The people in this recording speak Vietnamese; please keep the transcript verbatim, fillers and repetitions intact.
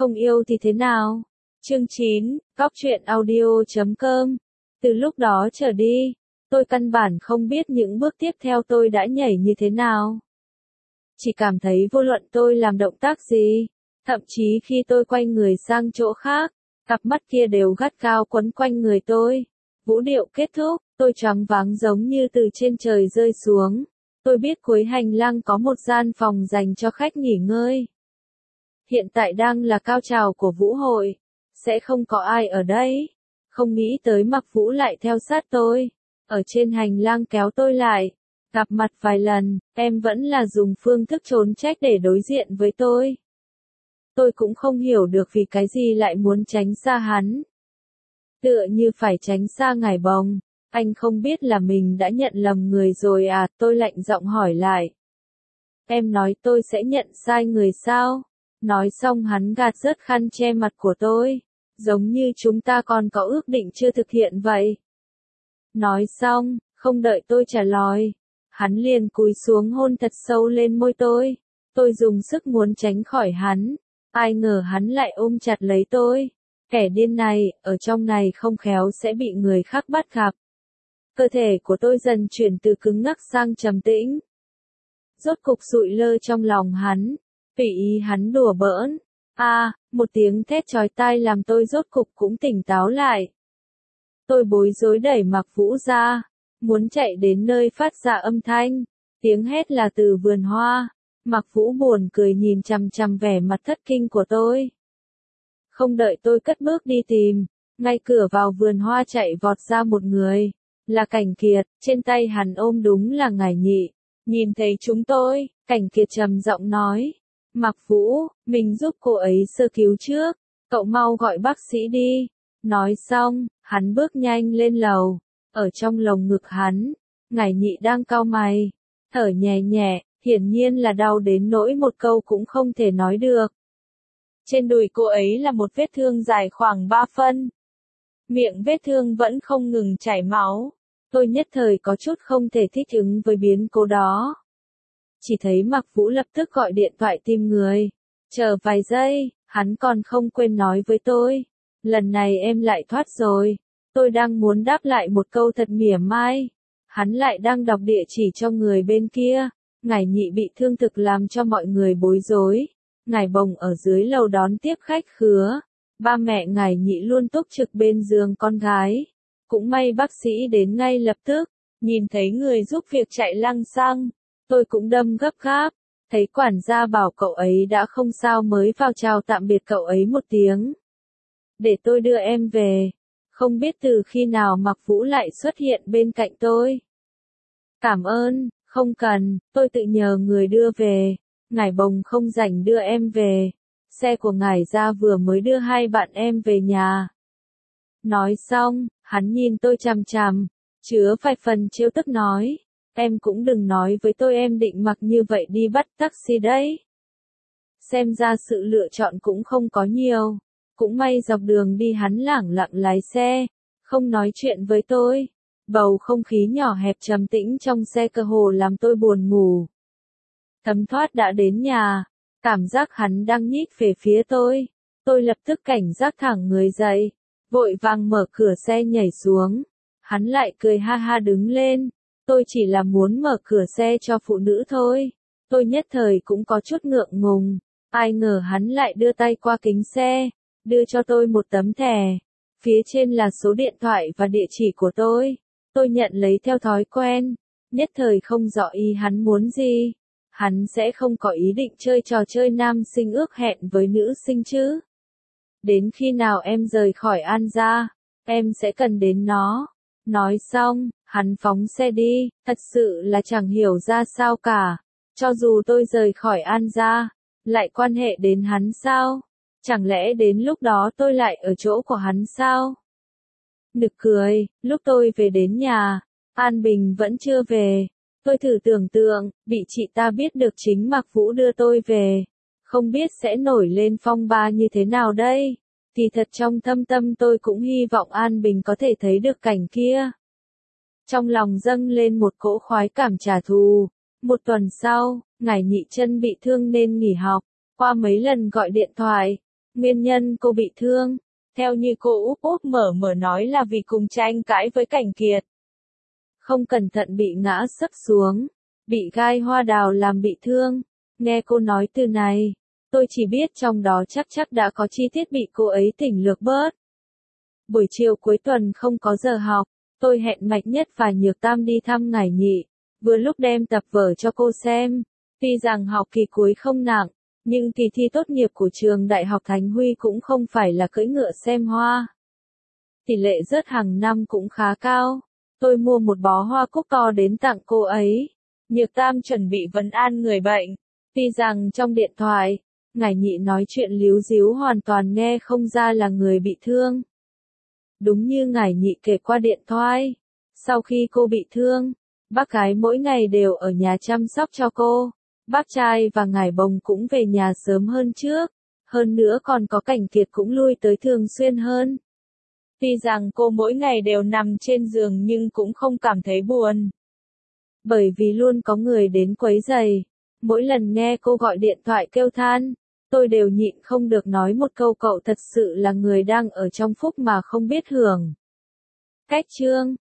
không yêu thì thế nào? Chương chín, Cóc truyện audio chấm com. Từ lúc đó trở đi, tôi căn bản không biết những bước tiếp theo tôi đã nhảy như thế nào. Chỉ cảm thấy vô luận tôi làm động tác gì, thậm chí khi tôi quay người sang chỗ khác, cặp mắt kia đều gắt gao quấn quanh người tôi. Vũ điệu kết thúc, tôi choáng váng giống như từ trên trời rơi xuống. Tôi biết cuối hành lang có một gian phòng dành cho khách nghỉ ngơi. Hiện tại đang là cao trào của vũ hội, sẽ không có ai ở đây. Không nghĩ tới Mặc Vũ lại theo sát tôi, ở trên hành lang kéo tôi lại. Gặp mặt vài lần, em vẫn là dùng phương thức trốn trách để đối diện với tôi. Tôi cũng không hiểu được vì cái gì lại muốn tránh xa hắn. Tựa như phải tránh xa Ngải Bồng. Anh không biết là mình đã nhận lầm người rồi à, tôi lạnh giọng hỏi lại. Em nói tôi sẽ nhận sai người sao? Nói xong hắn gạt rớt khăn che mặt của tôi, giống như chúng ta còn có ước định chưa thực hiện vậy. Nói xong, không đợi tôi trả lời, hắn liền cúi xuống hôn thật sâu lên môi tôi. Tôi dùng sức muốn tránh khỏi hắn, ai ngờ hắn lại ôm chặt lấy tôi. Kẻ điên này, ở trong này không khéo sẽ bị người khác bắt gặp. Cơ thể của tôi dần chuyển từ cứng ngắc sang trầm tĩnh. Rốt cục sụi lơ trong lòng hắn, tùy ý hắn đùa bỡn. A, à, một tiếng thét chói tai làm tôi rốt cục cũng tỉnh táo lại. Tôi bối rối đẩy Mặc Vũ ra, muốn chạy đến nơi phát ra âm thanh. Tiếng hét là từ vườn hoa. Mặc Vũ buồn cười nhìn chằm chằm vẻ mặt thất kinh của tôi. Không đợi tôi cất bước đi tìm, ngay cửa vào vườn hoa chạy vọt ra một người. Là Cảnh Kiệt, trên tay hắn ôm đúng là Ngải Nhị. Nhìn thấy chúng tôi, Cảnh Kiệt trầm giọng nói. Mặc Vũ, mình giúp cô ấy sơ cứu trước, cậu mau gọi bác sĩ đi. Nói xong, hắn bước nhanh lên lầu. Ở trong lồng ngực hắn, Ngải Nhị đang cau mày, thở nhẹ nhẹ, hiển nhiên là đau đến nỗi một câu cũng không thể nói được. Trên đùi cô ấy là một vết thương dài khoảng ba phân. Miệng vết thương vẫn không ngừng chảy máu. Tôi nhất thời có chút không thể thích ứng với biến cố đó. Chỉ thấy Mặc Vũ lập tức gọi điện thoại tìm người. Chờ vài giây, hắn còn không quên nói với tôi. Lần này em lại thoát rồi. Tôi đang muốn đáp lại một câu thật mỉa mai. Hắn lại đang đọc địa chỉ cho người bên kia. Ngải Nhị bị thương thực làm cho mọi người bối rối. Ngải Bồng ở dưới lầu đón tiếp khách khứa. Ba mẹ Ngải Nhị luôn túc trực bên giường con gái. Cũng may bác sĩ đến ngay lập tức. Nhìn thấy người giúp việc chạy lăng xăng, tôi cũng đâm gấp gáp. Thấy quản gia bảo cậu ấy đã không sao mới vào chào tạm biệt cậu ấy một tiếng. Để tôi đưa em về. Không biết từ khi nào Mặc Vũ lại xuất hiện bên cạnh tôi. Cảm ơn, không cần, tôi tự nhờ người đưa về. Ngải Bồng không rảnh đưa em về. Xe của Ngải gia vừa mới đưa hai bạn em về nhà. Nói xong, hắn nhìn tôi chằm chằm, chứa vài phần trêu tức nói. Em cũng đừng nói với tôi em định mặc như vậy đi bắt taxi đấy. Xem ra sự lựa chọn cũng không có nhiều. Cũng may dọc đường đi hắn lẳng lặng lái xe, không nói chuyện với tôi. Bầu không khí nhỏ hẹp trầm tĩnh trong xe cơ hồ làm tôi buồn ngủ. Thấm thoát đã đến nhà, cảm giác hắn đang nhích về phía tôi. Tôi lập tức cảnh giác thẳng người dậy, vội vàng mở cửa xe nhảy xuống. Hắn lại cười ha ha đứng lên. Tôi chỉ là muốn mở cửa xe cho phụ nữ thôi. Tôi nhất thời cũng có chút ngượng ngùng. Ai ngờ hắn lại đưa tay qua kính xe, đưa cho tôi một tấm thẻ. Phía trên là số điện thoại và địa chỉ của tôi. Tôi nhận lấy theo thói quen. Nhất thời không rõ ý hắn muốn gì. Hắn sẽ không có ý định chơi trò chơi nam sinh ước hẹn với nữ sinh chứ. Đến khi nào em rời khỏi An gia, em sẽ cần đến nó. Nói xong, hắn phóng xe đi, thật sự là chẳng hiểu ra sao cả. Cho dù tôi rời khỏi An gia, lại quan hệ đến hắn sao? Chẳng lẽ đến lúc đó tôi lại ở chỗ của hắn sao? Nực cười, lúc tôi về đến nhà, An Bình vẫn chưa về. Tôi thử tưởng tượng, bị chị ta biết được chính Mặc Vũ đưa tôi về. Không biết sẽ nổi lên phong ba như thế nào đây? Thì thật trong thâm tâm tôi cũng hy vọng An Bình có thể thấy được cảnh kia. Trong lòng dâng lên một cỗ khoái cảm trả thù. Một tuần sau, Ngải Nhị chân bị thương nên nghỉ học. Qua mấy lần gọi điện thoại, Nguyên nhân cô bị thương, theo như cô úp úp mở mở nói là vì cùng tranh cãi với Cảnh Kiệt. Không cẩn thận bị ngã sấp xuống, bị gai hoa đào làm bị thương. Nghe cô nói từ này, tôi chỉ biết trong đó chắc chắc đã có chi tiết bị cô ấy tỉnh lược bớt. Buổi chiều cuối tuần không có giờ học, tôi hẹn Mạch Nhất và Nhược Tam đi thăm Ngải Nhị, vừa lúc đem tập vở cho cô xem. Tuy rằng học kỳ cuối không nặng, nhưng kỳ thi tốt nghiệp của trường Đại học Thánh Huy cũng không phải là cưỡi ngựa xem hoa. Tỷ lệ rớt hàng năm cũng khá cao. Tôi mua một bó hoa cúc to đến tặng cô ấy. Nhược Tam chuẩn bị vấn an người bệnh. Tuy rằng trong điện thoại, Ngải Nhị nói chuyện líu díu hoàn toàn nghe không ra là người bị thương. Đúng như Ngải Nhị kể qua điện thoại, sau khi cô bị thương, bác gái mỗi ngày đều ở nhà chăm sóc cho cô. Bác trai và Ngải Bồng cũng về nhà sớm hơn trước, hơn nữa còn có Cảnh Kiệt cũng lui tới thường xuyên hơn. Tuy rằng cô mỗi ngày đều nằm trên giường nhưng cũng không cảm thấy buồn. Bởi vì luôn có người đến quấy rầy. Mỗi lần nghe cô gọi điện thoại kêu than, tôi đều nhịn không được nói một câu cậu thật sự là người đang ở trong phúc mà không biết hưởng. Cách chương